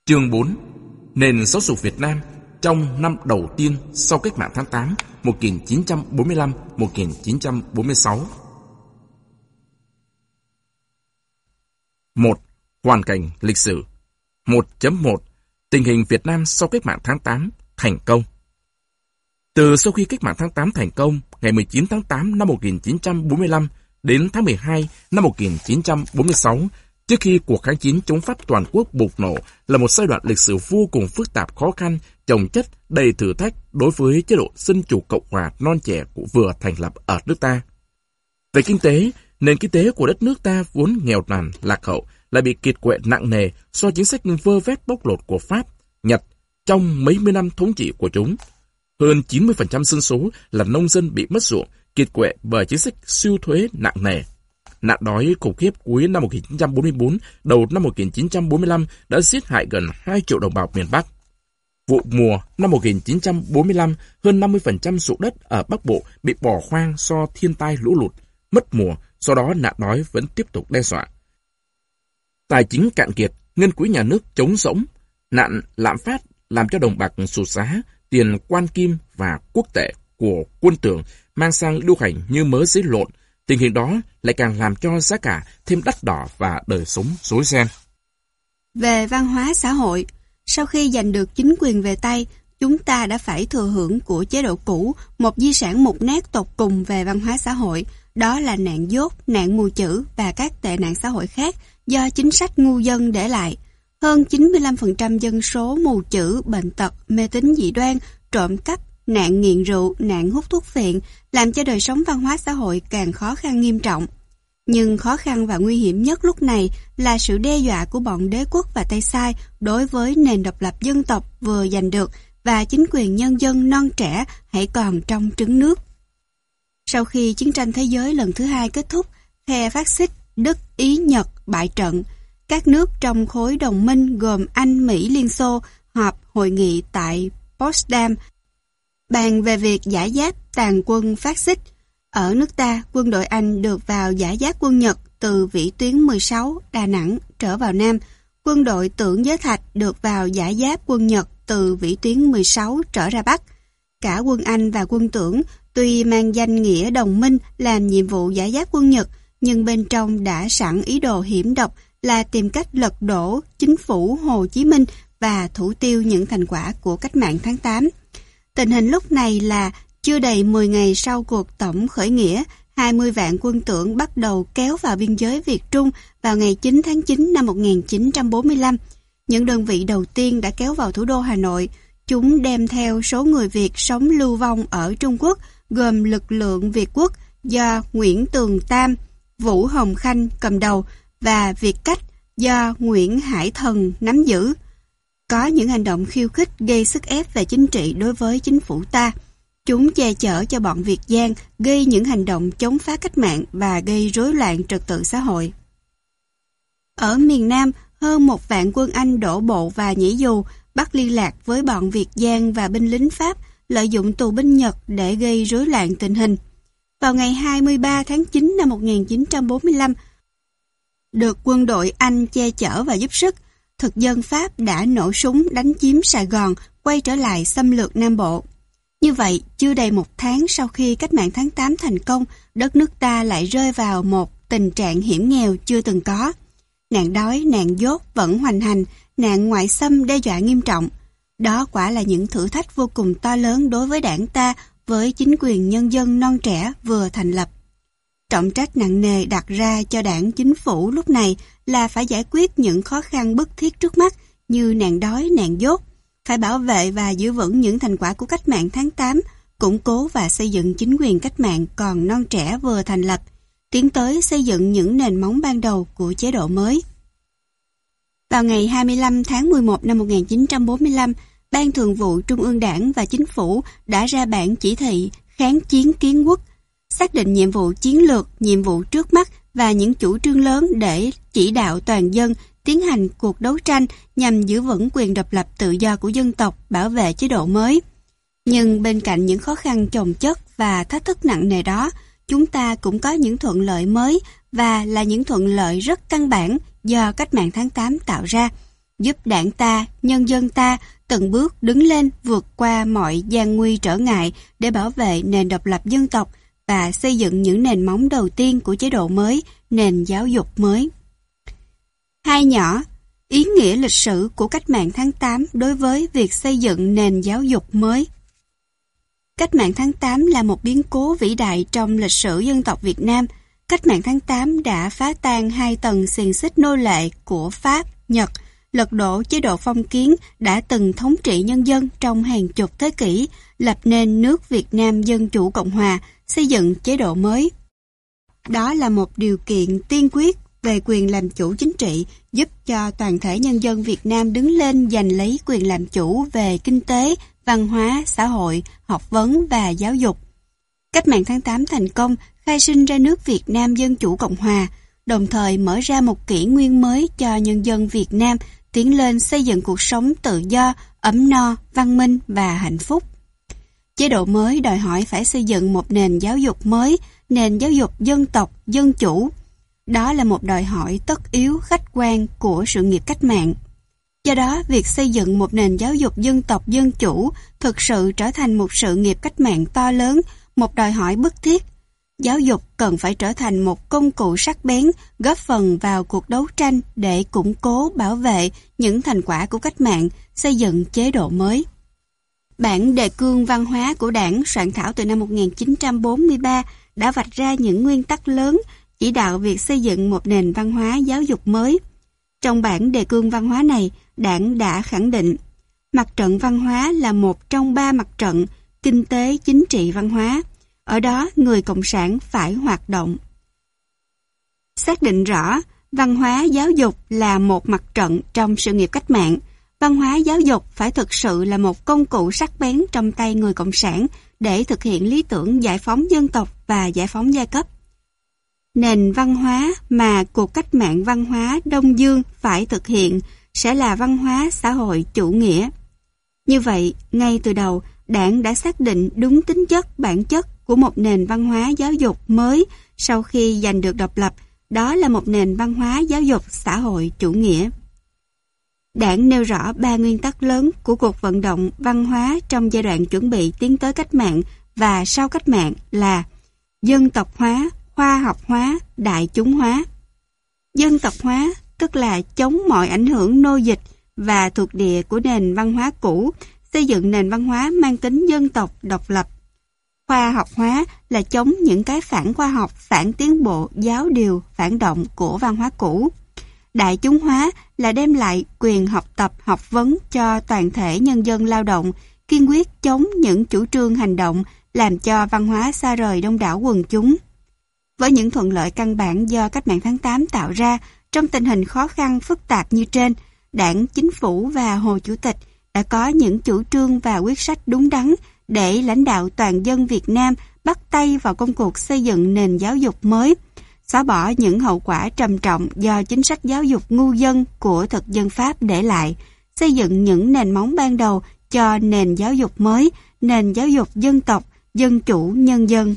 Chương 4. Nền giáo dục Việt Nam trong năm đầu tiên sau Cách mạng tháng 8 1945-1946. 1. Hoàn cảnh lịch sử. 1.1. Tình hình Việt Nam sau Cách mạng tháng 8 thành công. Từ sau khi Cách mạng tháng 8 thành công, ngày 19 tháng 8 năm 1945 đến tháng 12 năm 1946, trước khi cuộc kháng chiến chống Pháp toàn quốc bùng nổ, là một giai đoạn lịch sử vô cùng phức tạp, khó khăn, chồng chất, đầy thử thách đối với chế độ Dân chủ Cộng hòa non trẻ của vừa thành lập ở nước ta. Về kinh tế, nền kinh tế của đất nước ta vốn nghèo nàn, lạc hậu, lại bị kiệt quệ nặng nề do chính sách vơ vét bóc lột của Pháp, Nhật trong mấy mươi năm thống trị của chúng. Hơn 90% dân số là nông dân bị mất ruộng, kiệt quệ bởi chính sách siêu thuế nặng nề. Nạn đói khủng khiếp cuối năm 1944, đầu năm 1945 đã giết hại gần 2 triệu đồng bào miền Bắc. Vụ mùa năm 1945, hơn 50% ruộng đất ở Bắc Bộ bị bỏ hoang do thiên tai lũ lụt, mất mùa, do đó nạn đói vẫn tiếp tục đe dọa. Tài chính cạn kiệt, ngân quỹ nhà nước trống rỗng, nạn lạm phát làm cho đồng bạc sụt giá, tiền quan kim và quốc tệ của quân tưởng mang sang lưu hành như mớ giấy lộn. Tình hình đó lại càng làm cho giá cả thêm đắt đỏ và đời sống rối ren. Về văn hóa xã hội, sau khi giành được chính quyền về tay, chúng ta đã phải thừa hưởng của chế độ cũ một di sản mục nát tột cùng về văn hóa xã hội, đó là nạn dốt, nạn mù chữ và các tệ nạn xã hội khác do chính sách ngu dân để lại. Hơn 95% dân số mù chữ, bệnh tật, mê tín dị đoan, trộm cắp, nạn nghiện rượu, nạn hút thuốc phiện, làm cho đời sống văn hóa xã hội càng khó khăn nghiêm trọng. Nhưng khó khăn và nguy hiểm nhất lúc này là sự đe dọa của bọn đế quốc và Tây Sai đối với nền độc lập dân tộc vừa giành được và chính quyền nhân dân non trẻ hãy còn trong trứng nước. Sau khi chiến tranh thế giới lần thứ hai kết thúc, phe phát xít Đức, Ý, Nhật bại trận. Các nước trong khối đồng minh gồm Anh, Mỹ, Liên Xô họp hội nghị tại Potsdam bàn về việc giải giáp tàn quân phát xít. Ở nước ta, quân đội Anh được vào giải giáp quân Nhật từ vĩ tuyến 16 Đà Nẵng trở vào Nam. Quân đội Tưởng Giới Thạch được vào giải giáp quân Nhật từ vĩ tuyến 16 trở ra Bắc. Cả quân Anh và quân Tưởng tuy mang danh nghĩa đồng minh làm nhiệm vụ giải giáp quân Nhật, nhưng bên trong đã sẵn ý đồ hiểm độc là tìm cách lật đổ chính phủ Hồ Chí Minh và thủ tiêu những thành quả của cách mạng tháng 8. Tình hình lúc này là chưa đầy 10 ngày sau cuộc tổng khởi nghĩa, 20 vạn quân Tưởng bắt đầu kéo vào biên giới Việt Trung vào ngày 9 tháng 9 năm 1945. Những đơn vị đầu tiên đã kéo vào thủ đô Hà Nội. Chúng đem theo số người Việt sống lưu vong ở Trung Quốc, gồm lực lượng Việt Quốc do Nguyễn Tường Tam, Vũ Hồng Khanh cầm đầu và Việt Cách do Nguyễn Hải Thần nắm giữ. Có những hành động khiêu khích gây sức ép về chính trị đối với chính phủ ta. Chúng che chở cho bọn Việt Giang gây những hành động chống phá cách mạng và gây rối loạn trật tự xã hội. Ở miền Nam, hơn 1 vạn quân Anh đổ bộ và nhảy dù, bắt liên lạc với bọn Việt Giang và binh lính Pháp, lợi dụng tù binh Nhật để gây rối loạn tình hình. Vào ngày 23 tháng 9 năm 1945, được quân đội Anh che chở và giúp sức, thực dân Pháp đã nổ súng đánh chiếm Sài Gòn, quay trở lại xâm lược Nam Bộ. Như vậy, chưa đầy 1 tháng sau khi cách mạng tháng 8 thành công, đất nước ta lại rơi vào một tình trạng hiểm nghèo chưa từng có. Nạn đói, nạn dốt vẫn hoành hành, nạn ngoại xâm đe dọa nghiêm trọng. Đó quả là những thử thách vô cùng to lớn đối với đảng ta, với chính quyền nhân dân non trẻ vừa thành lập. Trọng trách nặng nề đặt ra cho đảng chính phủ lúc này là phải giải quyết những khó khăn bức thiết trước mắt như nạn đói, nạn dốt, phải bảo vệ và giữ vững những thành quả của cách mạng tháng 8, củng cố và xây dựng chính quyền cách mạng còn non trẻ vừa thành lập, tiến tới xây dựng những nền móng ban đầu của chế độ mới. Vào ngày 25 tháng 11 năm 1945, Ban Thường vụ Trung ương Đảng và Chính phủ đã ra bản chỉ thị kháng chiến kiến quốc, xác định nhiệm vụ chiến lược, nhiệm vụ trước mắt và những chủ trương lớn để chỉ đạo toàn dân tiến hành cuộc đấu tranh nhằm giữ vững quyền độc lập tự do của dân tộc, bảo vệ chế độ mới. Nhưng bên cạnh những khó khăn chồng chất và thách thức nặng nề đó, chúng ta cũng có những thuận lợi mới và là những thuận lợi rất căn bản do cách mạng tháng 8 tạo ra. giúp đảng ta, nhân dân ta từng bước đứng lên vượt qua mọi gian nguy trở ngại để bảo vệ nền độc lập dân tộc và xây dựng những nền móng đầu tiên của chế độ mới, nền giáo dục mới. Hai nhỏ, ý nghĩa lịch sử của cách mạng tháng 8 đối với việc xây dựng nền giáo dục mới. Cách mạng tháng 8 là một biến cố vĩ đại trong lịch sử dân tộc Việt Nam. Cách mạng tháng 8 đã phá tan hai tầng xiềng xích nô lệ của Pháp, Nhật, lật đổ chế độ phong kiến đã từng thống trị nhân dân trong hàng chục thế kỷ, lập nên nước Việt Nam Dân Chủ Cộng Hòa, xây dựng chế độ mới. Đó là một điều kiện tiên quyết về quyền làm chủ chính trị, giúp cho toàn thể nhân dân Việt Nam đứng lên giành lấy quyền làm chủ về kinh tế, văn hóa, xã hội, học vấn và giáo dục. Cách mạng tháng 8 thành công khai sinh ra nước Việt Nam Dân Chủ Cộng Hòa, đồng thời mở ra một kỷ nguyên mới cho nhân dân Việt Nam tiến lên xây dựng cuộc sống tự do, ấm no, văn minh và hạnh phúc. Chế độ mới đòi hỏi phải xây dựng một nền giáo dục mới, nền giáo dục dân tộc, dân chủ. Đó là một đòi hỏi tất yếu khách quan của sự nghiệp cách mạng. Do đó, việc xây dựng một nền giáo dục dân tộc dân chủ thực sự trở thành một sự nghiệp cách mạng to lớn, một đòi hỏi bức thiết. Giáo dục cần phải trở thành một công cụ sắc bén, góp phần vào cuộc đấu tranh để củng cố, bảo vệ những thành quả của cách mạng, xây dựng chế độ mới. Bản đề cương văn hóa của Đảng soạn thảo từ năm 1943 đã vạch ra những nguyên tắc lớn chỉ đạo việc xây dựng một nền văn hóa giáo dục mới. Trong bản đề cương văn hóa này, Đảng đã khẳng định mặt trận văn hóa là một trong ba mặt trận kinh tế, chính trị, văn hóa. Ở đó, người Cộng sản phải hoạt động. Xác định rõ, văn hóa giáo dục là một mặt trận trong sự nghiệp cách mạng. Văn hóa giáo dục phải thực sự là một công cụ sắc bén trong tay người Cộng sản để thực hiện lý tưởng giải phóng dân tộc và giải phóng giai cấp. Nền văn hóa mà cuộc cách mạng văn hóa Đông Dương phải thực hiện sẽ là văn hóa xã hội chủ nghĩa. Như vậy, ngay từ đầu, Đảng đã xác định đúng tính chất, bản chất của một nền văn hóa giáo dục mới sau khi giành được độc lập, đó là một nền văn hóa giáo dục xã hội chủ nghĩa. Đảng nêu rõ ba nguyên tắc lớn của cuộc vận động văn hóa trong giai đoạn chuẩn bị tiến tới cách mạng và sau cách mạng là dân tộc hóa, khoa học hóa, đại chúng hóa. Dân tộc hóa tức là chống mọi ảnh hưởng nô dịch và thuộc địa của nền văn hóa cũ, xây dựng nền văn hóa mang tính dân tộc độc lập. Khoa học hóa là chống những cái phản khoa học, phản tiến bộ, giáo điều, phản động của văn hóa cũ. Đại chúng hóa là đem lại quyền học tập, học vấn cho toàn thể nhân dân lao động, kiên quyết chống những chủ trương hành động làm cho văn hóa xa rời đông đảo quần chúng. Với những thuận lợi căn bản do cách mạng tháng 8 tạo ra trong tình hình khó khăn phức tạp như trên, Đảng, Chính phủ và Hồ Chủ tịch đã có những chủ trương và quyết sách đúng đắn để lãnh đạo toàn dân Việt Nam bắt tay vào công cuộc xây dựng nền giáo dục mới, xóa bỏ những hậu quả trầm trọng do chính sách giáo dục ngu dân của thực dân Pháp để lại, xây dựng những nền móng ban đầu cho nền giáo dục mới, nền giáo dục dân tộc, dân chủ, nhân dân.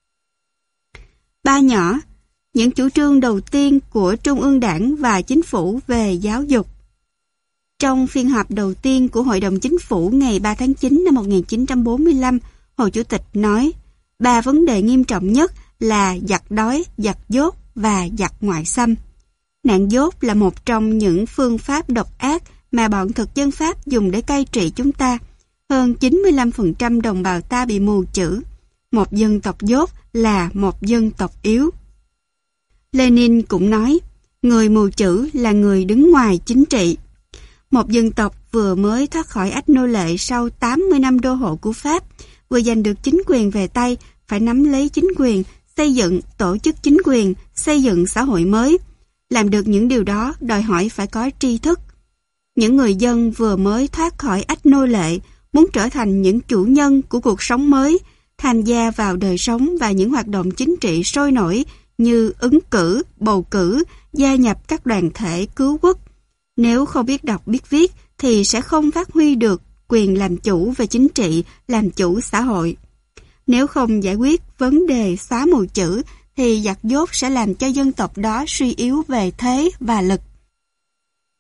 Ba nhỏ, những chủ trương đầu tiên của Trung ương Đảng và Chính phủ về giáo dục. Trong phiên họp đầu tiên của Hội đồng Chính phủ ngày 3 tháng 9 năm 1945, Hồ Chủ tịch nói, ba vấn đề nghiêm trọng nhất là giặc đói, giặc dốt và giặc ngoại xâm. Nạn dốt là một trong những phương pháp độc ác mà bọn thực dân Pháp dùng để cai trị chúng ta. Hơn 95% đồng bào ta bị mù chữ. Một dân tộc dốt là một dân tộc yếu. Lenin cũng nói, người mù chữ là người đứng ngoài chính trị. Một dân tộc vừa mới thoát khỏi ách nô lệ sau 80 năm đô hộ của Pháp, vừa giành được chính quyền về tay, phải nắm lấy chính quyền, xây dựng tổ chức chính quyền, xây dựng xã hội mới. Làm được những điều đó đòi hỏi phải có tri thức. Những người dân vừa mới thoát khỏi ách nô lệ, muốn trở thành những chủ nhân của cuộc sống mới, tham gia vào đời sống và những hoạt động chính trị sôi nổi như ứng cử, bầu cử, gia nhập các đoàn thể cứu quốc. Nếu không biết đọc biết viết thì sẽ không phát huy được quyền làm chủ về chính trị, làm chủ xã hội. Nếu không giải quyết vấn đề xóa mù chữ thì giặc dốt sẽ làm cho dân tộc đó suy yếu về thế và lực.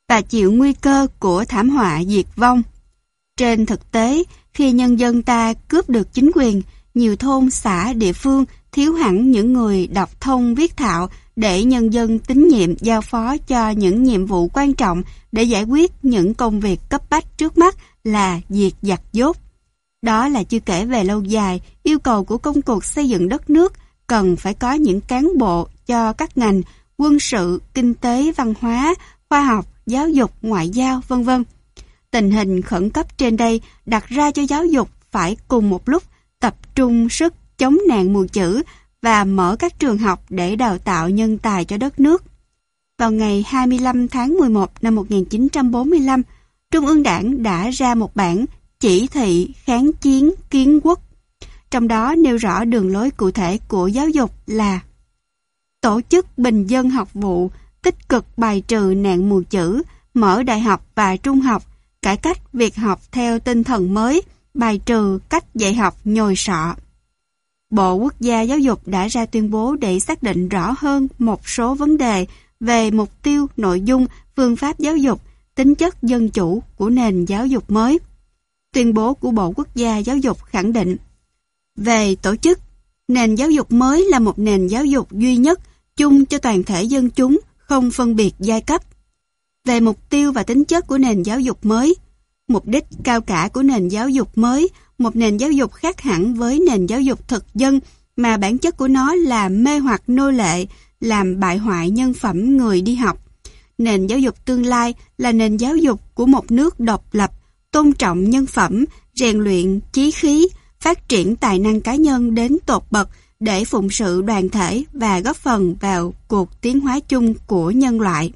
và chịu nguy cơ của thảm họa diệt vong. Trên thực tế, khi nhân dân ta cướp được chính quyền, nhiều thôn xã địa phương thiếu hẳn những người đọc thông viết thạo để nhân dân tín nhiệm giao phó cho những nhiệm vụ quan trọng để giải quyết những công việc cấp bách trước mắt là diệt giặc dốt. Đó là chưa kể về lâu dài, yêu cầu của công cuộc xây dựng đất nước cần phải có những cán bộ cho các ngành quân sự, kinh tế, văn hóa, khoa học, giáo dục, ngoại giao, v.v. Tình hình khẩn cấp trên đây đặt ra cho giáo dục phải cùng một lúc tập trung sức chống nạn mù chữ và mở các trường học để đào tạo nhân tài cho đất nước. Vào ngày 25 tháng 11 năm 1945, Trung ương Đảng đã ra một bản chỉ thị kháng chiến kiến quốc. Trong đó nêu rõ đường lối cụ thể của giáo dục là tổ chức bình dân học vụ, tích cực bài trừ nạn mù chữ, mở đại học và trung học, cải cách việc học theo tinh thần mới, bài trừ cách dạy học nhồi sọ. Bộ Quốc gia Giáo dục đã ra tuyên bố để xác định rõ hơn một số vấn đề về mục tiêu, nội dung, phương pháp giáo dục, tính chất dân chủ của nền giáo dục mới. Tuyên bố của Bộ Quốc gia Giáo dục khẳng định: về tổ chức, nền giáo dục mới là một nền giáo dục duy nhất, chung cho toàn thể dân chúng, không phân biệt giai cấp. Về mục tiêu và tính chất của nền giáo dục mới, mục đích cao cả của nền giáo dục mới, một nền giáo dục khác hẳn với nền giáo dục thực dân mà bản chất của nó là mê hoặc nô lệ, làm bại hoại nhân phẩm người đi học. Nền giáo dục tương lai là nền giáo dục của một nước độc lập, tôn trọng nhân phẩm, rèn luyện chí khí, phát triển tài năng cá nhân đến tột bậc để phụng sự đoàn thể và góp phần vào cuộc tiến hóa chung của nhân loại.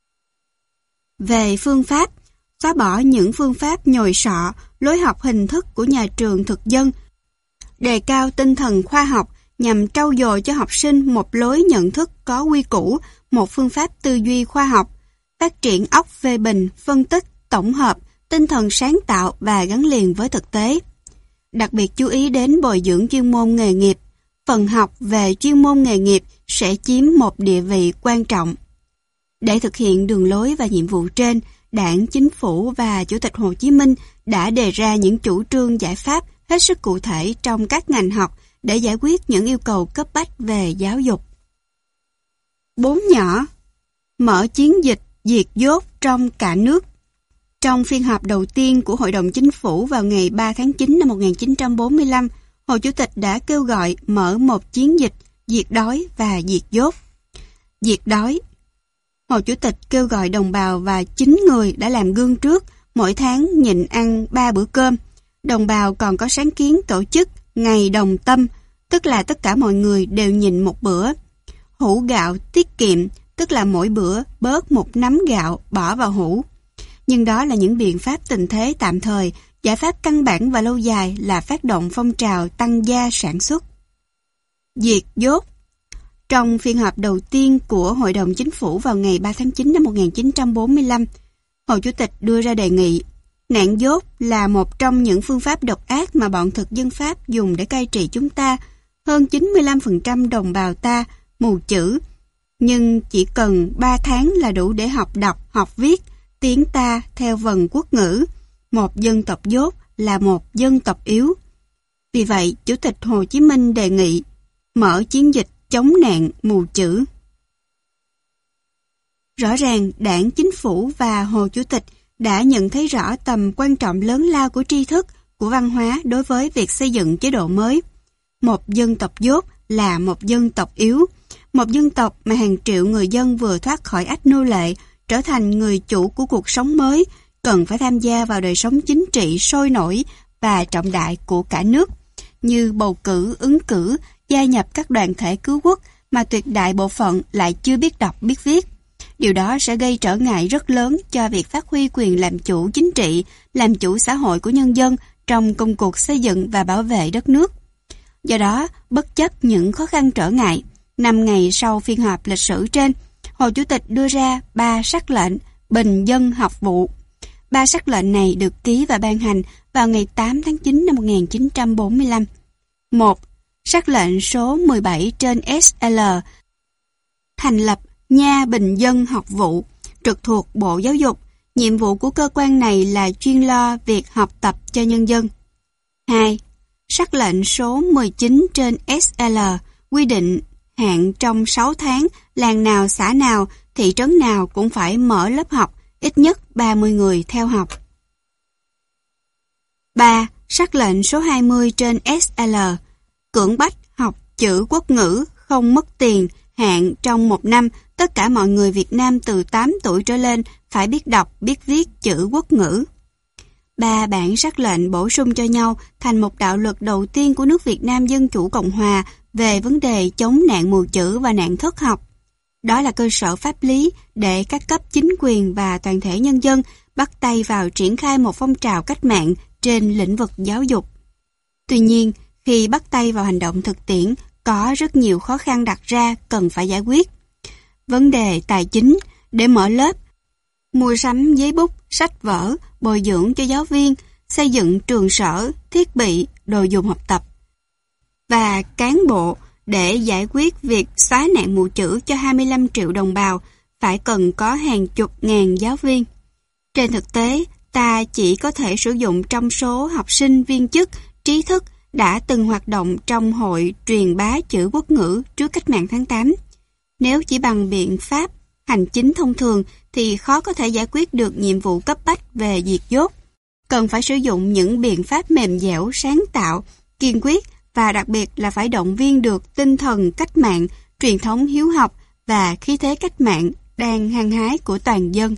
Về phương pháp, xóa bỏ những phương pháp nhồi sọ, lối học hình thức của nhà trường thực dân, đề cao tinh thần khoa học nhằm trau dồi cho học sinh một lối nhận thức có quy củ, một phương pháp tư duy khoa học, phát triển óc phê bình, phân tích, tổng hợp, tinh thần sáng tạo và gắn liền với thực tế. Đặc biệt chú ý đến bồi dưỡng chuyên môn nghề nghiệp. Phần học về chuyên môn nghề nghiệp sẽ chiếm một địa vị quan trọng. Để thực hiện đường lối và nhiệm vụ trên, Đảng, Chính phủ và Chủ tịch Hồ Chí Minh đã đề ra những chủ trương giải pháp hết sức cụ thể trong các ngành học để giải quyết những yêu cầu cấp bách về giáo dục. 4 nhỏ. Mở chiến dịch diệt dốt trong cả nước. Trong phiên họp đầu tiên của Hội đồng Chính phủ vào ngày 3 tháng 9 năm 1945, Hồ Chủ tịch đã kêu gọi mở một chiến dịch diệt đói và diệt dốt. Diệt đói. Hồ Chủ tịch kêu gọi đồng bào và chính người đã làm gương trước, mỗi tháng nhịn ăn 3 bữa cơm. Đồng bào còn có sáng kiến tổ chức Ngày Đồng Tâm, tức là tất cả mọi người đều nhịn một bữa. Hũ gạo tiết kiệm, tức là mỗi bữa bớt một nắm gạo bỏ vào hũ. Nhưng đó là những biện pháp tình thế tạm thời, giải pháp căn bản và lâu dài là phát động phong trào tăng gia sản xuất. Diệt dốt. Trong phiên họp đầu tiên của Hội đồng Chính phủ vào ngày 3 tháng 9 năm 1945, Hồ Chủ tịch đưa ra đề nghị nạn dốt là một trong những phương pháp độc ác mà bọn thực dân Pháp dùng để cai trị chúng ta. Hơn 95% đồng bào ta mù chữ, nhưng chỉ cần 3 tháng là đủ để học đọc, học viết, tiếng ta theo vần quốc ngữ. Một dân tộc dốt là một dân tộc yếu. Vì vậy, Chủ tịch Hồ Chí Minh đề nghị mở chiến dịch chống nạn mù chữ. Rõ ràng, Đảng, Chính phủ và Hồ Chủ tịch đã nhận thấy rõ tầm quan trọng lớn lao của tri thức, của văn hóa đối với việc xây dựng chế độ mới. Một dân tộc dốt là một dân tộc yếu, một dân tộc mà hàng triệu người dân vừa thoát khỏi ách nô lệ, trở thành người chủ của cuộc sống mới, cần phải tham gia vào đời sống chính trị sôi nổi và trọng đại của cả nước, như bầu cử, ứng cử, gia nhập các đoàn thể cứu quốc mà tuyệt đại bộ phận lại chưa biết đọc biết viết. Điều đó sẽ gây trở ngại rất lớn cho việc phát huy quyền làm chủ chính trị, làm chủ xã hội của nhân dân trong công cuộc xây dựng và bảo vệ đất nước. Do đó, bất chấp những khó khăn trở ngại, 5 ngày sau phiên họp lịch sử trên, Hồ Chủ tịch đưa ra 3 sắc lệnh bình dân học vụ. 3 sắc lệnh này được ký và ban hành vào ngày 8 tháng 9 năm 1945. 1. Sắc lệnh số 17 trên SL thành lập Nha Bình Dân Học vụ trực thuộc Bộ Giáo dục, Nhiệm vụ của cơ quan này là chuyên lo việc học tập cho nhân dân. 2. Sắc lệnh số 19 trên SL quy định hạn trong 6 tháng, làng nào, xã nào, thị trấn nào cũng phải mở lớp học, ít nhất 30 người theo học. 3. Sắc lệnh số 20 trên SL cưỡng bách học chữ quốc ngữ, không mất tiền, hạn trong 1 năm, tất cả mọi người Việt Nam từ 8 tuổi trở lên phải biết đọc, biết viết chữ quốc ngữ. 3 bản sắc lệnh bổ sung cho nhau thành một đạo luật đầu tiên của nước Việt Nam Dân Chủ Cộng Hòa về vấn đề chống nạn mù chữ và nạn thất học. Đó là cơ sở pháp lý để các cấp chính quyền và toàn thể nhân dân bắt tay vào triển khai một phong trào cách mạng trên lĩnh vực giáo dục. Tuy nhiên, khi bắt tay vào hành động thực tiễn, có rất nhiều khó khăn đặt ra cần phải giải quyết. Vấn đề tài chính để mở lớp, mua sắm giấy bút, sách vở, bồi dưỡng cho giáo viên, xây dựng trường sở, thiết bị, đồ dùng học tập. Và cán bộ để giải quyết việc xóa nạn mù chữ cho 25 triệu đồng bào phải cần có hàng chục ngàn giáo viên. Trên thực tế, ta chỉ có thể sử dụng trong số học sinh viên chức, trí thức đã từng hoạt động trong hội truyền bá chữ quốc ngữ trước cách mạng tháng 8. Nếu chỉ bằng biện pháp hành chính thông thường thì khó có thể giải quyết được nhiệm vụ cấp bách về diệt dốt. Cần phải sử dụng những biện pháp mềm dẻo, sáng tạo, kiên quyết và đặc biệt là phải động viên được tinh thần cách mạng, truyền thống hiếu học và khí thế cách mạng đang hăng hái của toàn dân.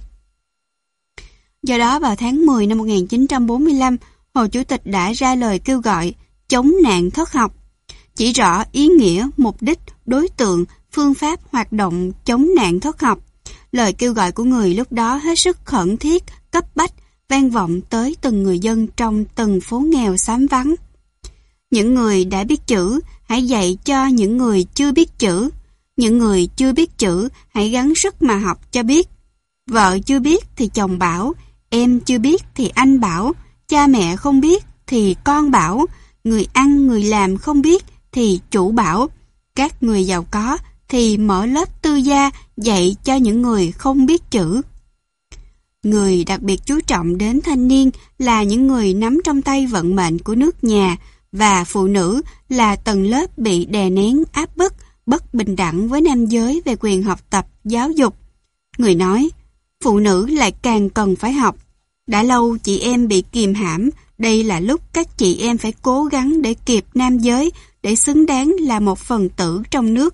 Do đó vào tháng 10 năm 1945, Hồ Chủ tịch đã ra lời kêu gọi chống nạn thất học, chỉ rõ ý nghĩa, mục đích, đối tượng, phương pháp hoạt động chống nạn thất học. Lời kêu gọi của người lúc đó hết sức khẩn thiết, cấp bách, vang vọng tới từng người dân trong từng phố nghèo xóm vắng. Những người đã biết chữ, hãy dạy cho những người chưa biết chữ. Những người chưa biết chữ, hãy gắng sức mà học cho biết. Vợ chưa biết thì chồng bảo, em chưa biết thì anh bảo, cha mẹ không biết thì con bảo, người ăn người làm không biết thì chủ bảo, các người giàu có thì mở lớp tư gia dạy cho những người không biết chữ. Người đặc biệt chú trọng đến thanh niên là những người nắm trong tay vận mệnh của nước nhà, và phụ nữ là tầng lớp bị đè nén áp bức, bất bình đẳng với nam giới về quyền học tập, giáo dục. Người nói, phụ nữ lại càng cần phải học. Đã lâu chị em bị kìm hãm, đây là lúc các chị em phải cố gắng để kịp nam giới, để xứng đáng là một phần tử trong nước.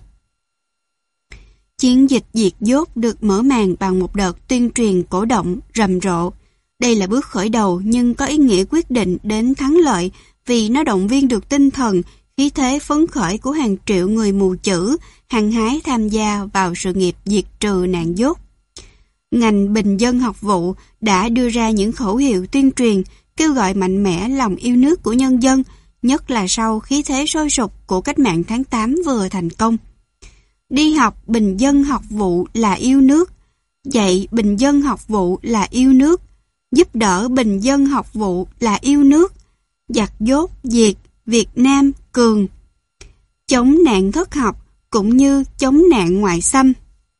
Chiến dịch diệt dốt được mở màn bằng một đợt tuyên truyền cổ động rầm rộ. Đây là bước khởi đầu nhưng có ý nghĩa quyết định đến thắng lợi vì nó động viên được tinh thần, khí thế phấn khởi của hàng triệu người mù chữ, hăng hái tham gia vào sự nghiệp diệt trừ nạn dốt. Ngành bình dân học vụ đã đưa ra những khẩu hiệu tuyên truyền, kêu gọi mạnh mẽ lòng yêu nước của nhân dân, nhất là sau khí thế sôi sục của cách mạng tháng 8 vừa thành công. Đi học bình dân học vụ là yêu nước, dạy bình dân học vụ là yêu nước, giúp đỡ bình dân học vụ là yêu nước, giặc dốt diệt, Việt Nam cường. Chống nạn thất học cũng như chống nạn ngoại xâm.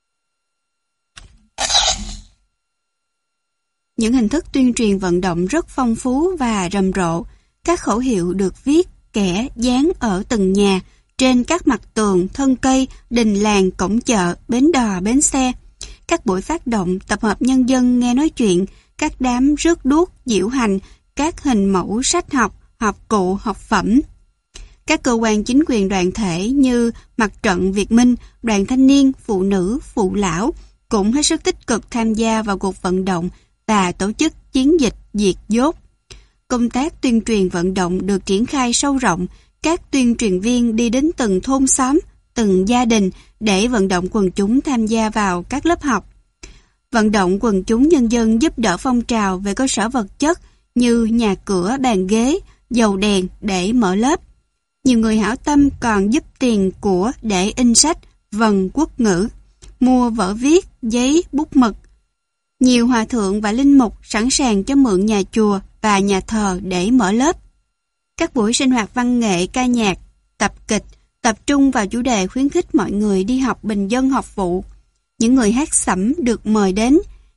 Những hình thức tuyên truyền vận động rất phong phú và rầm rộ. Các khẩu hiệu được viết, kẻ, dán ở từng nhà, trên các mặt tường, thân cây, đình làng, cổng chợ, bến đò, bến xe. Các buổi phát động, tập hợp nhân dân nghe nói chuyện, các đám rước đuốc, diễu hành, các hình mẫu sách học, học cụ, học phẩm. Các cơ quan chính quyền đoàn thể như Mặt trận Việt Minh, Đoàn Thanh niên, Phụ nữ, Phụ lão cũng hết sức tích cực tham gia vào cuộc vận động và tổ chức chiến dịch diệt dốt. Công tác tuyên truyền vận động được triển khai sâu rộng, các tuyên truyền viên đi đến từng thôn xóm, từng gia đình để vận động quần chúng tham gia vào các lớp học. Vận động quần chúng nhân dân giúp đỡ phong trào về cơ sở vật chất như nhà cửa, bàn ghế, dầu đèn để mở lớp. Nhiều người hảo tâm còn giúp tiền của để in sách, vần quốc ngữ, mua vở viết, giấy, bút mực. Nhiều hòa thượng và linh mục sẵn sàng cho mượn nhà chùa và nhà thờ để mở lớp. Các buổi sinh hoạt văn nghệ, ca nhạc, tập kịch tập trung vào chủ đề khuyến khích mọi người đi học bình dân học vụ. Những người hát sẩm được mời đến,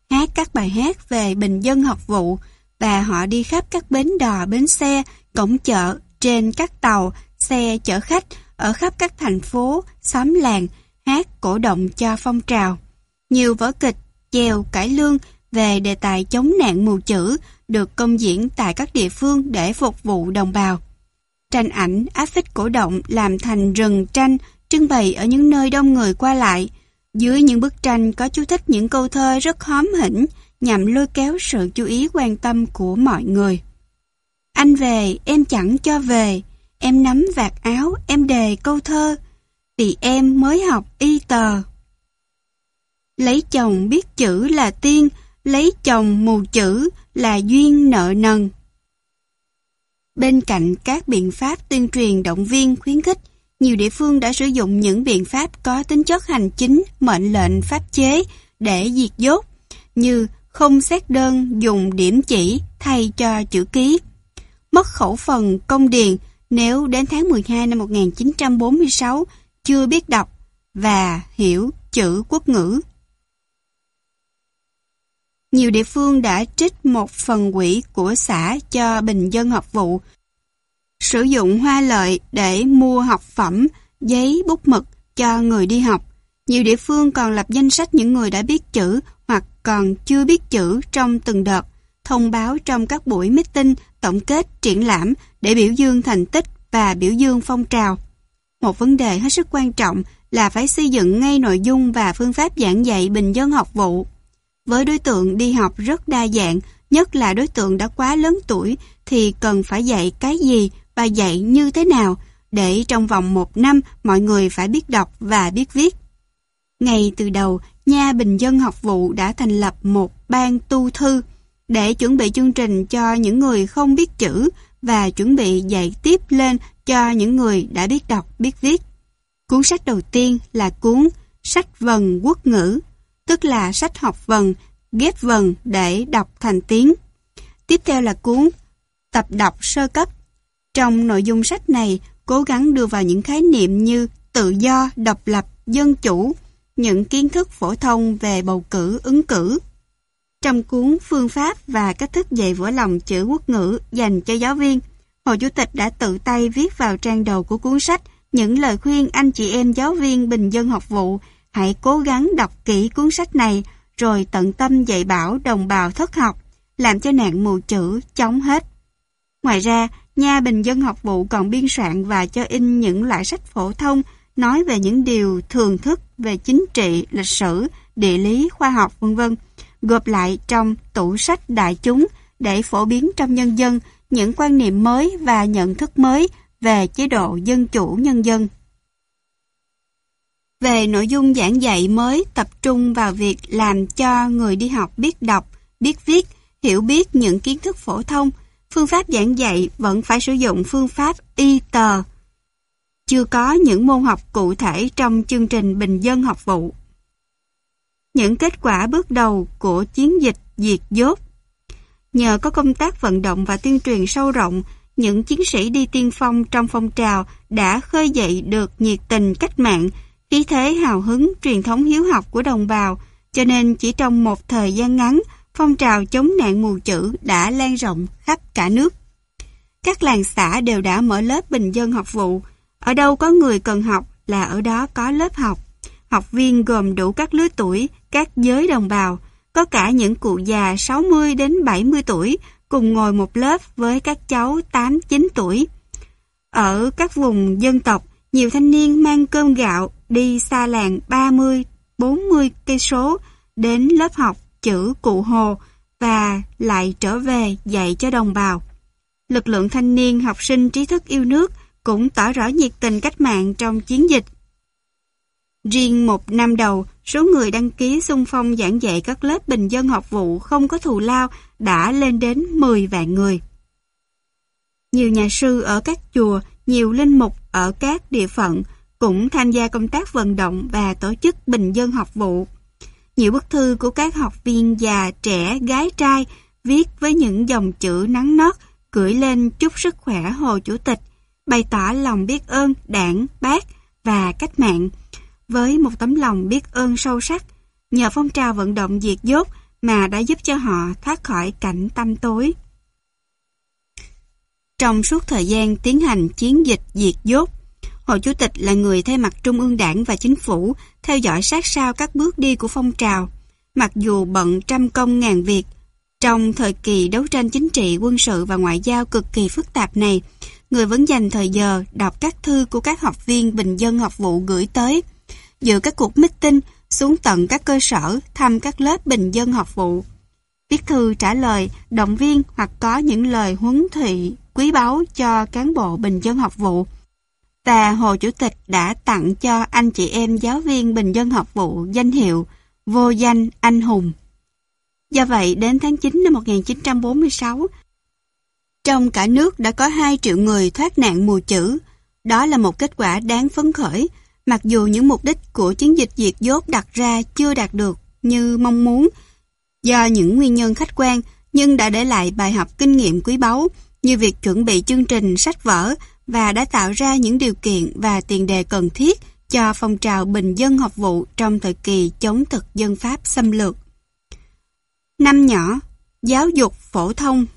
hát các bài hát về bình dân học vụ, và họ đi khắp các bến đò, bến xe, cổng chợ, trên các tàu, xe chở khách, ở khắp các thành phố, xóm làng, hát cổ động cho phong trào. Nhiều vở kịch, chèo, cải lương về đề tài chống nạn mù chữ được công diễn tại các địa phương để phục vụ đồng bào. Tranh ảnh, áp phích cổ động làm thành rừng tranh trưng bày ở những nơi đông người qua lại. Dưới những bức tranh có chú thích những câu thơ rất hóm hỉnh nhằm lôi kéo sự chú ý quan tâm của mọi người. Anh về, em chẳng cho về, em nắm vạt áo, em đề câu thơ, vì em mới học y tờ. Lấy chồng biết chữ là tiên, lấy chồng mù chữ là duyên nợ nần. Bên cạnh các biện pháp tuyên truyền động viên khuyến khích, nhiều địa phương đã sử dụng những biện pháp có tính chất hành chính, mệnh lệnh pháp chế để diệt dốt, như không xét đơn dùng điểm chỉ thay cho chữ ký, mất khẩu phần công điền nếu đến tháng 12 năm 1946 chưa biết đọc và hiểu chữ quốc ngữ. Nhiều địa phương đã trích một phần quỹ của xã cho bình dân học vụ, sử dụng hoa lợi để mua học phẩm, giấy, bút mực cho người đi học. Nhiều địa phương còn lập danh sách những người đã biết chữ hoặc còn chưa biết chữ trong từng đợt, thông báo trong các buổi meeting, tổng kết, triển lãm để biểu dương thành tích và biểu dương phong trào. Một vấn đề hết sức quan trọng là phải xây dựng ngay nội dung và phương pháp giảng dạy bình dân học vụ. Với đối tượng đi học rất đa dạng, nhất là đối tượng đã quá lớn tuổi, thì cần phải dạy cái gì và dạy như thế nào để trong vòng 1 năm mọi người phải biết đọc và biết viết. Ngay từ đầu, Nha Bình Dân Học vụ đã thành lập một ban tu thư để chuẩn bị chương trình cho những người không biết chữ và chuẩn bị dạy tiếp lên cho những người đã biết đọc, biết viết. Cuốn sách đầu tiên là cuốn Sách vần quốc ngữ, tức là sách học vần, ghép vần để đọc thành tiếng. Tiếp theo là cuốn Tập đọc sơ cấp. Trong nội dung sách này, cố gắng đưa vào những khái niệm như tự do, độc lập, dân chủ, những kiến thức phổ thông về bầu cử, ứng cử. Trong cuốn Phương pháp và cách thức dạy vỡ lòng chữ quốc ngữ dành cho giáo viên, Hồ Chủ tịch đã tự tay viết vào trang đầu của cuốn sách những lời khuyên anh chị em giáo viên bình dân học vụ hãy cố gắng đọc kỹ cuốn sách này rồi tận tâm dạy bảo đồng bào thất học, làm cho nạn mù chữ chóng hết. Ngoài ra, Nha Bình Dân Học vụ còn biên soạn và cho in những loại sách phổ thông nói về những điều thường thức về chính trị, lịch sử, địa lý, khoa học, v.v. gộp lại trong tủ sách đại chúng để phổ biến trong nhân dân những quan niệm mới và nhận thức mới về chế độ dân chủ nhân dân. Về nội dung giảng dạy mới tập trung vào việc làm cho người đi học biết đọc, biết viết, hiểu biết những kiến thức phổ thông. Phương pháp giảng dạy vẫn phải sử dụng phương pháp y tờ. Chưa có những môn học cụ thể trong chương trình bình dân học vụ. Những kết quả bước đầu của chiến dịch diệt dốt. Nhờ có công tác vận động và tuyên truyền sâu rộng, những chiến sĩ đi tiên phong trong phong trào đã khơi dậy được nhiệt tình cách mạng, khí thế hào hứng truyền thống hiếu học của đồng bào, cho nên chỉ trong một thời gian ngắn, phong trào chống nạn mù chữ đã lan rộng khắp cả nước. Các làng xã đều đã mở lớp bình dân học vụ. Ở đâu có người cần học là ở đó có lớp học. Học viên gồm đủ các lứa tuổi, các giới đồng bào, có cả những cụ già 60 đến 70 tuổi cùng ngồi một lớp với các cháu 8-9 tuổi. Ở các vùng dân tộc, nhiều thanh niên mang cơm gạo đi xa làng 30-40 cây số đến lớp học chữ Cụ Hồ và lại trở về dạy cho đồng bào. Lực lượng thanh niên học sinh trí thức yêu nước cũng tỏ rõ nhiệt tình cách mạng trong chiến dịch. Riêng một năm đầu, số người đăng ký xung phong giảng dạy các lớp bình dân học vụ không có thù lao đã lên đến 10 vạn người. Nhiều nhà sư ở các chùa, nhiều linh mục ở các địa phận cũng tham gia công tác vận động và tổ chức bình dân học vụ. Nhiều bức thư của các học viên già, trẻ, gái, trai viết với những dòng chữ nắn nót gửi lên chúc sức khỏe Hồ Chủ tịch, bày tỏ lòng biết ơn Đảng, Bác và cách mạng. Với một tấm lòng biết ơn sâu sắc, nhờ phong trào vận động diệt dốt mà đã giúp cho họ thoát khỏi cảnh tăm tối. Trong suốt thời gian tiến hành chiến dịch diệt dốt, Hồ Chủ tịch là người thay mặt Trung ương Đảng và Chính phủ theo dõi sát sao các bước đi của phong trào. Mặc dù bận trăm công ngàn việc, trong thời kỳ đấu tranh chính trị, quân sự và ngoại giao cực kỳ phức tạp này, người vẫn dành thời giờ đọc các thư của các học viên bình dân học vụ gửi tới, dự các cuộc meeting, xuống tận các cơ sở, thăm các lớp bình dân học vụ, viết thư trả lời, động viên hoặc có những lời huấn thị quý báu cho cán bộ bình dân học vụ. Và Hồ Chủ tịch đã tặng cho anh chị em giáo viên bình dân học vụ danh hiệu vô danh anh hùng. Do vậy, đến tháng 9 năm 1946, trong cả nước đã có 2 triệu người thoát nạn mù chữ. Đó là một kết quả đáng phấn khởi, mặc dù những mục đích của chiến dịch diệt dốt đặt ra chưa đạt được như mong muốn do những nguyên nhân khách quan, nhưng đã để lại bài học kinh nghiệm quý báu như việc chuẩn bị chương trình sách vở và đã tạo ra những điều kiện và tiền đề cần thiết cho phong trào bình dân học vụ trong thời kỳ chống thực dân Pháp xâm lược. Năm nhỏ, giáo dục phổ thông.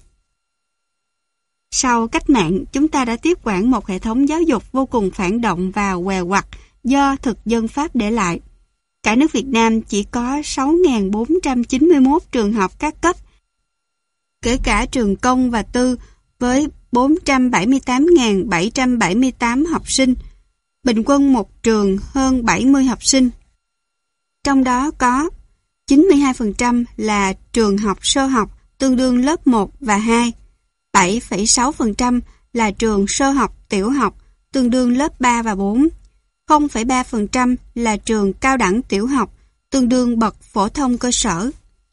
Sau cách mạng, chúng ta đã tiếp quản một hệ thống giáo dục vô cùng phản động và què quặt do thực dân Pháp để lại. Cả nước Việt Nam chỉ có 6.491 trường học các cấp, kể cả trường công và tư, với 478.778 học sinh, bình quân một trường hơn 70 học sinh. Trong đó có 92% là trường học sơ học, tương đương lớp 1 và 2, 7,6% là trường sơ học tiểu học, tương đương lớp 3 và 4, 0,3% là trường cao đẳng tiểu học, tương đương bậc phổ thông cơ sở,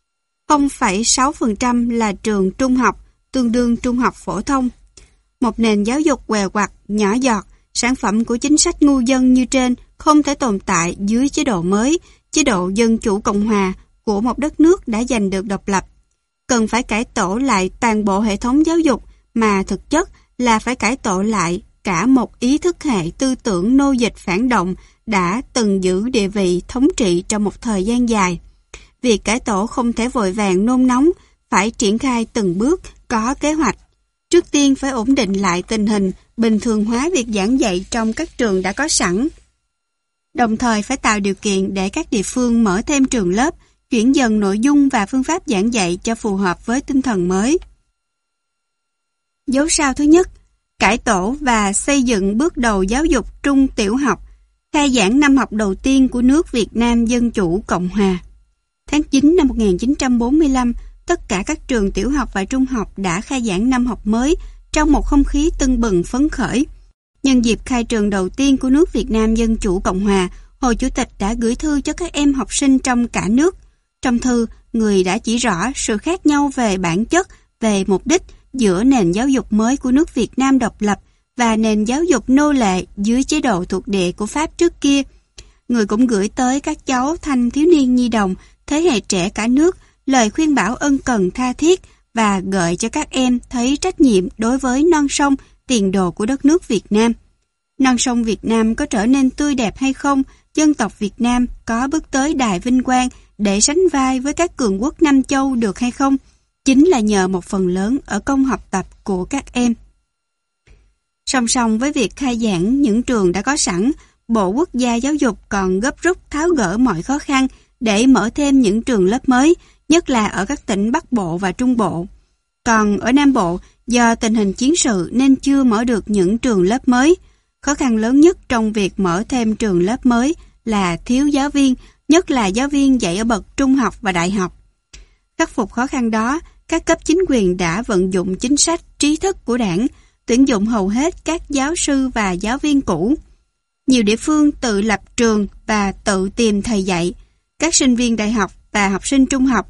0,6% là trường trung học, tương đương trung học phổ thông. Một nền giáo dục què quặt, nhỏ giọt, sản phẩm của chính sách ngu dân như trên không thể tồn tại dưới chế độ mới, chế độ dân chủ cộng hòa của một đất nước đã giành được độc lập. Cần phải cải tổ lại toàn bộ hệ thống giáo dục, mà thực chất là phải cải tổ lại cả một ý thức hệ tư tưởng nô dịch phản động đã từng giữ địa vị thống trị trong một thời gian dài. Việc cải tổ không thể vội vàng nôn nóng, phải triển khai từng bước, có kế hoạch. Trước tiên phải ổn định lại tình hình, bình thường hóa việc giảng dạy trong các trường đã có sẵn. Đồng thời phải tạo điều kiện để các địa phương mở thêm trường lớp, chuyển dần nội dung và phương pháp giảng dạy cho phù hợp với tinh thần mới. Dấu sao thứ nhất, cải tổ và xây dựng bước đầu giáo dục trung tiểu học, khai giảng năm học đầu tiên của nước Việt Nam Dân Chủ Cộng Hòa. Tháng 9 năm 1945, tất cả các trường tiểu học và trung học đã khai giảng năm học mới trong một không khí tưng bừng phấn khởi. Nhân dịp khai trường đầu tiên của nước Việt Nam Dân Chủ Cộng Hòa, Hồ Chủ tịch đã gửi thư cho các em học sinh trong cả nước. Trong thư, người đã chỉ rõ sự khác nhau về bản chất, về mục đích giữa nền giáo dục mới của nước Việt Nam độc lập và nền giáo dục nô lệ dưới chế độ thuộc địa của Pháp trước kia. Người cũng gửi tới các cháu thanh thiếu niên nhi đồng, thế hệ trẻ cả nước, lời khuyên bảo ân cần tha thiết và gợi cho các em thấy trách nhiệm đối với non sông, tiền đồ của đất nước Việt Nam. Non sông Việt Nam có trở nên tươi đẹp hay không, dân tộc Việt Nam có bước tới đài vinh quang để sánh vai với các cường quốc Nam Châu được hay không, chính là nhờ một phần lớn ở công học tập của các em. Song song với việc khai giảng những trường đã có sẵn, Bộ Quốc gia Giáo dục còn gấp rút tháo gỡ mọi khó khăn để mở thêm những trường lớp mới, nhất là ở các tỉnh Bắc Bộ và Trung Bộ. Còn ở Nam Bộ, do tình hình chiến sự nên chưa mở được những trường lớp mới. Khó khăn lớn nhất trong việc mở thêm trường lớp mới là thiếu giáo viên, nhất là giáo viên dạy ở bậc trung học và đại học. Khắc phục khó khăn đó, các cấp chính quyền đã vận dụng chính sách trí thức của đảng, tuyển dụng hầu hết các giáo sư và giáo viên cũ. Nhiều địa phương tự lập trường và tự tìm thầy dạy. Các sinh viên đại học và học sinh trung học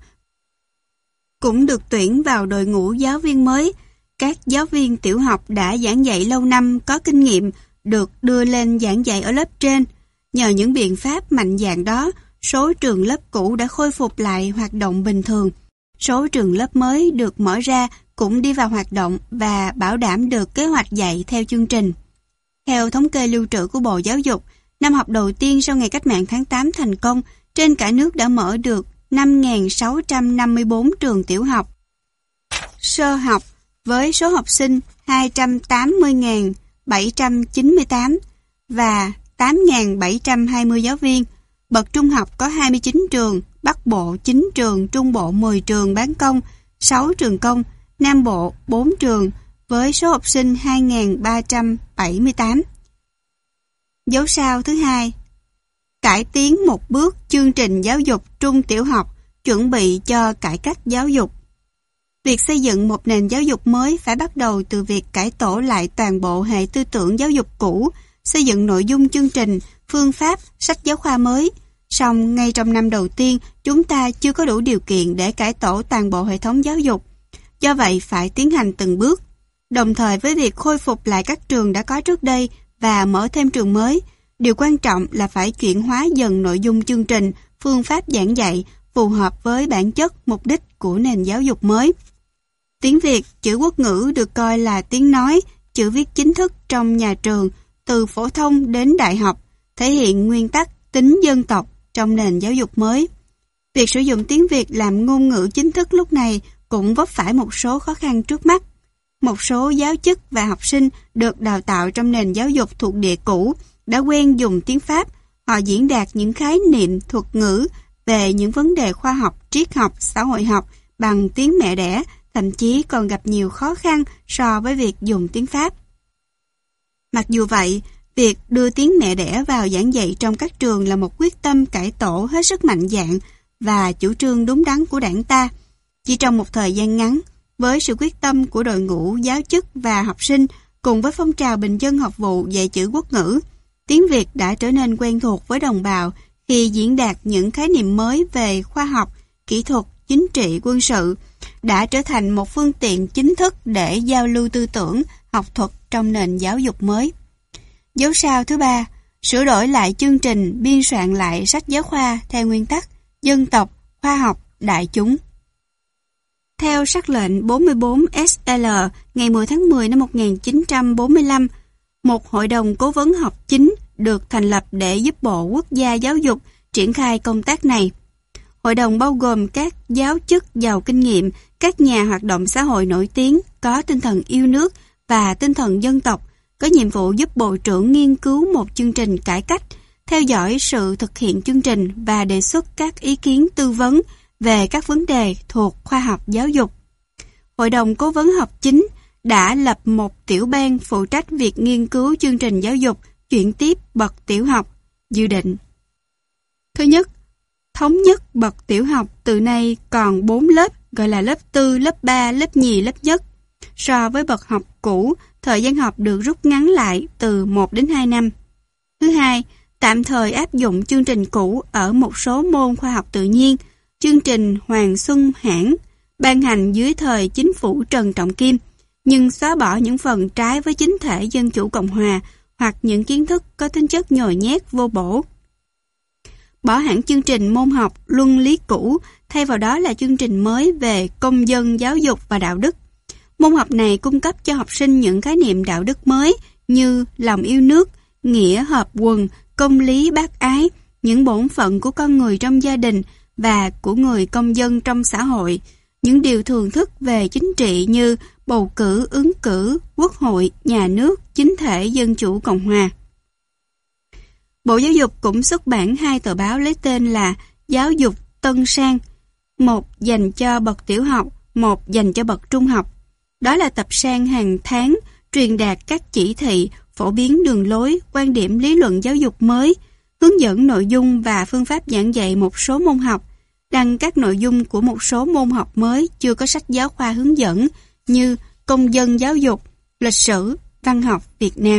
cũng được tuyển vào đội ngũ giáo viên mới. Các giáo viên tiểu học đã giảng dạy lâu năm có kinh nghiệm được đưa lên giảng dạy ở lớp trên. Nhờ những biện pháp mạnh dạn đó, số trường lớp cũ đã khôi phục lại hoạt động bình thường. Số trường lớp mới được mở ra cũng đi vào hoạt động và bảo đảm được kế hoạch dạy theo chương trình. Theo thống kê lưu trữ của Bộ Giáo dục, năm học đầu tiên sau ngày cách mạng tháng 8 thành công, trên cả nước đã mở được 5.654 trường tiểu học. Sơ học với số học sinh 280.798 và 8.720 giáo viên. Bậc trung học có 29 trường, Bắc Bộ 9 trường, Trung Bộ 10 trường bán công, 6 trường công, Nam Bộ 4 trường với số học sinh 2.378. Dấu sao thứ hai. Cải tiến một bước chương trình giáo dục trung tiểu học chuẩn bị cho cải cách giáo dục. Việc xây dựng một nền giáo dục mới phải bắt đầu từ việc cải tổ lại toàn bộ hệ tư tưởng giáo dục cũ, xây dựng nội dung chương trình, phương pháp, sách giáo khoa mới. Song ngay trong năm đầu tiên, chúng ta chưa có đủ điều kiện để cải tổ toàn bộ hệ thống giáo dục. Do vậy phải tiến hành từng bước. Đồng thời với việc khôi phục lại các trường đã có trước đây và mở thêm trường mới, điều quan trọng là phải chuyển hóa dần nội dung chương trình, phương pháp giảng dạy phù hợp với bản chất, mục đích của nền giáo dục mới. Tiếng Việt, chữ quốc ngữ được coi là tiếng nói, chữ viết chính thức trong nhà trường, từ phổ thông đến đại học, thể hiện nguyên tắc tính dân tộc trong nền giáo dục mới. Việc sử dụng tiếng Việt làm ngôn ngữ chính thức lúc này cũng vấp phải một số khó khăn trước mắt. Một số giáo chức và học sinh được đào tạo trong nền giáo dục thuộc địa cũ đã quen dùng tiếng Pháp. Họ diễn đạt những khái niệm thuật ngữ về những vấn đề khoa học, triết học, xã hội học bằng tiếng mẹ đẻ, thậm chí còn gặp nhiều khó khăn so với việc dùng tiếng Pháp. Mặc dù vậy, việc đưa tiếng mẹ đẻ vào giảng dạy trong các trường là một quyết tâm cải tổ hết sức mạnh dạn và chủ trương đúng đắn của đảng ta. Chỉ trong một thời gian ngắn, với sự quyết tâm của đội ngũ giáo chức và học sinh cùng với phong trào bình dân học vụ dạy chữ quốc ngữ, tiếng Việt đã trở nên quen thuộc với đồng bào khi diễn đạt những khái niệm mới về khoa học, kỹ thuật, chính trị, quân sự, đã trở thành một phương tiện chính thức để giao lưu tư tưởng, học thuật trong nền giáo dục mới. Dấu sao thứ ba, sửa đổi lại chương trình, biên soạn lại sách giáo khoa theo nguyên tắc dân tộc, khoa học, đại chúng. Theo sắc lệnh 44 SL ngày 10 tháng 10 năm 1945, một hội đồng cố vấn học chính được thành lập để giúp Bộ Quốc gia Giáo dục triển khai công tác này. Hội đồng bao gồm các giáo chức giàu kinh nghiệm, các nhà hoạt động xã hội nổi tiếng, có tinh thần yêu nước và tinh thần dân tộc, có nhiệm vụ giúp Bộ trưởng nghiên cứu một chương trình cải cách, theo dõi sự thực hiện chương trình và đề xuất các ý kiến tư vấn về các vấn đề thuộc khoa học giáo dục. Hội đồng cố vấn học chính đã lập một tiểu ban phụ trách việc nghiên cứu chương trình giáo dục chuyển tiếp bậc tiểu học, dự định. Thứ nhất, thống nhất bậc tiểu học từ nay còn 4 lớp, gọi là lớp 4, lớp 3, lớp nhì, lớp nhất. So với bậc học cũ, thời gian học được rút ngắn lại từ 1 đến 2 năm. Thứ hai, tạm thời áp dụng chương trình cũ ở một số môn khoa học tự nhiên, chương trình Hoàng Xuân Hãn, ban hành dưới thời chính phủ Trần Trọng Kim, nhưng xóa bỏ những phần trái với chính thể Dân chủ Cộng hòa hoặc những kiến thức có tính chất nhồi nhét vô bổ. Bỏ hẳn chương trình môn học luân lý cũ, thay vào đó là chương trình mới về công dân giáo dục và đạo đức. Môn học này cung cấp cho học sinh những khái niệm đạo đức mới như lòng yêu nước, nghĩa hợp quần, công lý bác ái, những bổn phận của con người trong gia đình và của người công dân trong xã hội, những điều thường thức về chính trị như bầu cử, ứng cử, quốc hội, nhà nước, chính thể Dân chủ Cộng hòa. Bộ Giáo dục cũng xuất bản 2 tờ báo lấy tên là Giáo dục Tân Sang, một dành cho bậc tiểu học, một dành cho bậc trung học. Đó là tập san hàng tháng truyền đạt các chỉ thị, phổ biến đường lối, quan điểm lý luận giáo dục mới, hướng dẫn nội dung và phương pháp giảng dạy một số môn học, đăng các nội dung của một số môn học mới chưa có sách giáo khoa hướng dẫn như công dân giáo dục, lịch sử, văn học Việt Nam.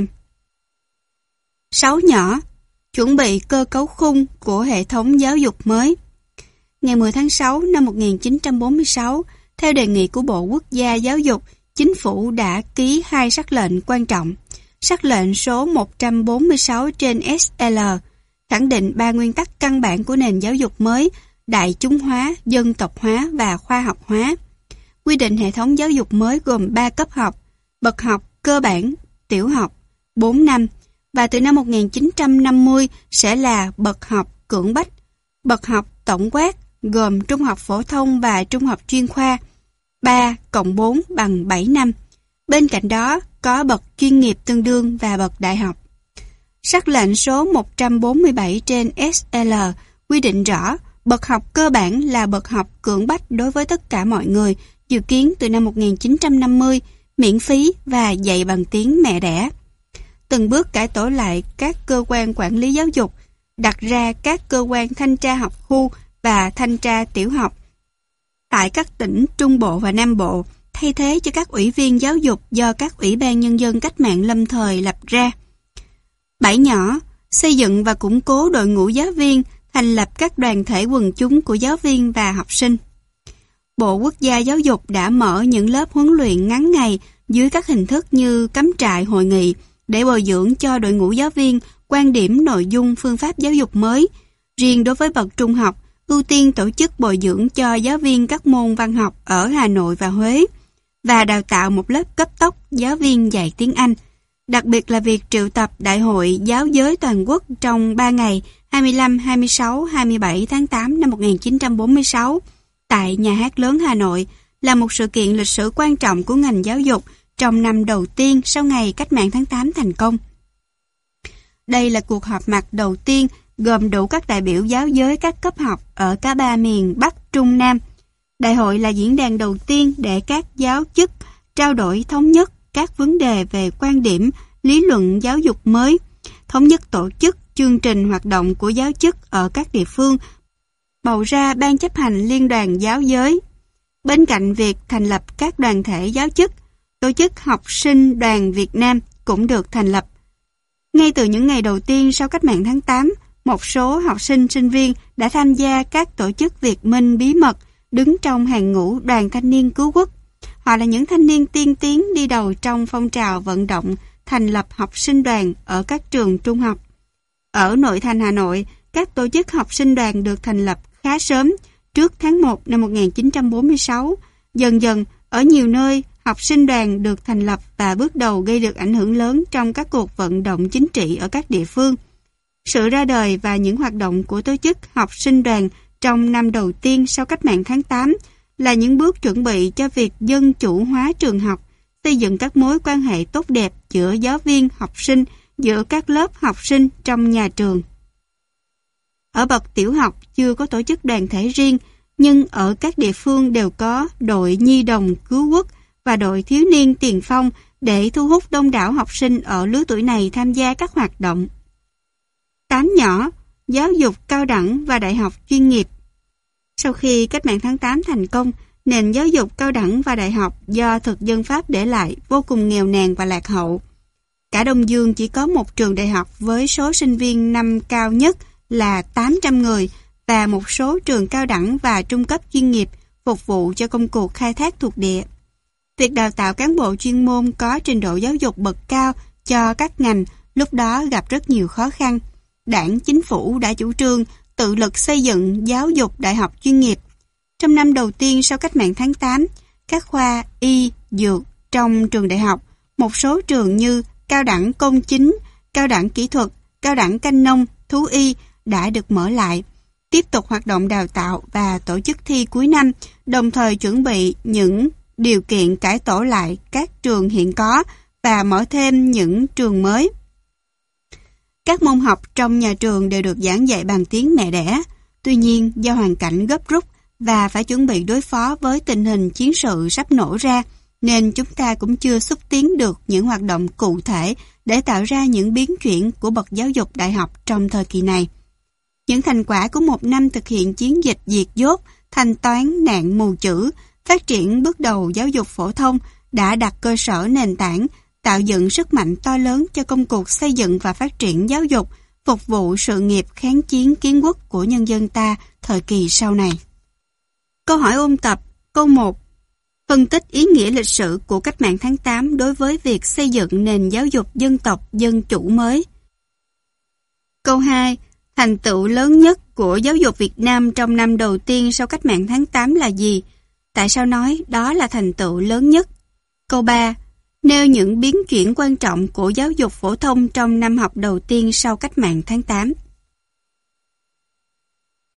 6 nhỏ, chuẩn bị cơ cấu khung của hệ thống giáo dục mới. Ngày 10 tháng 6 năm 1946, theo đề nghị của Bộ Quốc gia Giáo dục, Chính phủ đã ký 2 sắc lệnh quan trọng. Sắc lệnh số 146 trên SL khẳng định 3 nguyên tắc căn bản của nền giáo dục mới: đại chúng hóa, dân tộc hóa và khoa học hóa. Quy định hệ thống giáo dục mới gồm 3 cấp học: bậc học cơ bản, tiểu học, 4 năm, và từ năm 1950 sẽ là bậc học cưỡng bách, bậc học tổng quát gồm trung học phổ thông và trung học chuyên khoa, 3 cộng 4 bằng 7 năm. Bên cạnh đó có bậc chuyên nghiệp tương đương và bậc đại học. Sắc lệnh số 147 trên SL quy định rõ bậc học cơ bản là bậc học cưỡng bách đối với tất cả mọi người, dự kiến từ năm 1950, miễn phí và dạy bằng tiếng mẹ đẻ. Từng bước cải tổ lại các cơ quan quản lý giáo dục, đặt ra các cơ quan thanh tra học khu và thanh tra tiểu học tại các tỉnh Trung Bộ và Nam Bộ, thay thế cho các ủy viên giáo dục do các ủy ban nhân dân cách mạng lâm thời lập ra. 7 nhỏ, xây dựng và củng cố đội ngũ giáo viên, thành lập các đoàn thể quần chúng của giáo viên và học sinh. Bộ Quốc gia Giáo dục đã mở những lớp huấn luyện ngắn ngày dưới các hình thức như cắm trại hội nghị để bồi dưỡng cho đội ngũ giáo viên quan điểm nội dung phương pháp giáo dục mới. Riêng đối với bậc trung học, ưu tiên tổ chức bồi dưỡng cho giáo viên các môn văn học ở Hà Nội và Huế và đào tạo một lớp cấp tốc giáo viên dạy tiếng Anh. Đặc biệt là việc triệu tập Đại hội Giáo giới toàn quốc trong 3 ngày 25, 26, 27 tháng 8 năm 1946 tại Nhà hát lớn Hà Nội là một sự kiện lịch sử quan trọng của ngành giáo dục trong năm đầu tiên sau ngày Cách mạng tháng 8 thành công. Đây là cuộc họp mặt đầu tiên gồm đủ các đại biểu giáo giới các cấp học ở cả 3 miền Bắc, Trung, Nam. Đại hội là diễn đàn đầu tiên để các giáo chức trao đổi thống nhất các vấn đề về quan điểm, lý luận giáo dục mới, thống nhất tổ chức chương trình hoạt động của giáo chức ở các địa phương, bầu ra ban chấp hành liên đoàn giáo giới. Bên cạnh việc thành lập các đoàn thể giáo chức, tổ chức học sinh đoàn Việt Nam cũng được thành lập. Ngay từ những ngày đầu tiên sau Cách mạng tháng 8, một số học sinh sinh viên đã tham gia các tổ chức Việt Minh bí mật đứng trong hàng ngũ đoàn thanh niên cứu quốc. Họ là những thanh niên tiên tiến đi đầu trong phong trào vận động thành lập học sinh đoàn ở các trường trung học. Ở nội thành Hà Nội, các tổ chức học sinh đoàn được thành lập khá sớm, trước tháng 1 năm 1946. Dần dần, ở nhiều nơi, học sinh đoàn được thành lập và bước đầu gây được ảnh hưởng lớn trong các cuộc vận động chính trị ở các địa phương. Sự ra đời và những hoạt động của tổ chức học sinh đoàn trong năm đầu tiên sau Cách mạng tháng 8 là những bước chuẩn bị cho việc dân chủ hóa trường học, xây dựng các mối quan hệ tốt đẹp giữa giáo viên, học sinh, giữa các lớp học sinh trong nhà trường. Ở bậc tiểu học chưa có tổ chức đoàn thể riêng, nhưng ở các địa phương đều có đội nhi đồng cứu quốc và đội thiếu niên tiền phong để thu hút đông đảo học sinh ở lứa tuổi này tham gia các hoạt động. 8 nhỏ, giáo dục cao đẳng và đại học chuyên nghiệp. Sau khi Cách mạng tháng 8 thành công, nền giáo dục cao đẳng và đại học do thực dân Pháp để lại vô cùng nghèo nàn và lạc hậu. Cả Đông Dương chỉ có một trường đại học với số sinh viên năm cao nhất là 800 người và một số trường cao đẳng và trung cấp chuyên nghiệp phục vụ cho công cuộc khai thác thuộc địa. Việc đào tạo cán bộ chuyên môn có trình độ giáo dục bậc cao cho các ngành lúc đó gặp rất nhiều khó khăn. Đảng, chính phủ đã chủ trương tự lực xây dựng giáo dục đại học chuyên nghiệp. Trong năm đầu tiên sau Cách mạng tháng 8, các khoa y, dược trong trường đại học, một số trường như cao đẳng công chính, cao đẳng kỹ thuật, cao đẳng canh nông, thú y đã được mở lại, tiếp tục hoạt động đào tạo và tổ chức thi cuối năm, đồng thời chuẩn bị những điều kiện cải tổ lại các trường hiện có và mở thêm những trường mới. Các môn học trong nhà trường đều được giảng dạy bằng tiếng mẹ đẻ. Tuy nhiên, do hoàn cảnh gấp rút và phải chuẩn bị đối phó với tình hình chiến sự sắp nổ ra, nên chúng ta cũng chưa xúc tiến được những hoạt động cụ thể để tạo ra những biến chuyển của bậc giáo dục đại học trong thời kỳ này. Những thành quả của một năm thực hiện chiến dịch diệt dốt, thanh toán nạn mù chữ, phát triển bước đầu giáo dục phổ thông đã đặt cơ sở nền tảng, tạo dựng sức mạnh to lớn cho công cuộc xây dựng và phát triển giáo dục, phục vụ sự nghiệp kháng chiến kiến quốc của nhân dân ta thời kỳ sau này. Câu hỏi ôn tập. Câu 1. Phân tích ý nghĩa lịch sử của Cách mạng tháng 8 đối với việc xây dựng nền giáo dục dân tộc dân chủ mới. Câu 2. Thành tựu lớn nhất của giáo dục Việt Nam trong năm đầu tiên sau Cách mạng tháng 8 là gì? Tại sao nói đó là thành tựu lớn nhất? Câu 3. Nêu những biến chuyển quan trọng của giáo dục phổ thông trong năm học đầu tiên sau Cách mạng tháng 8.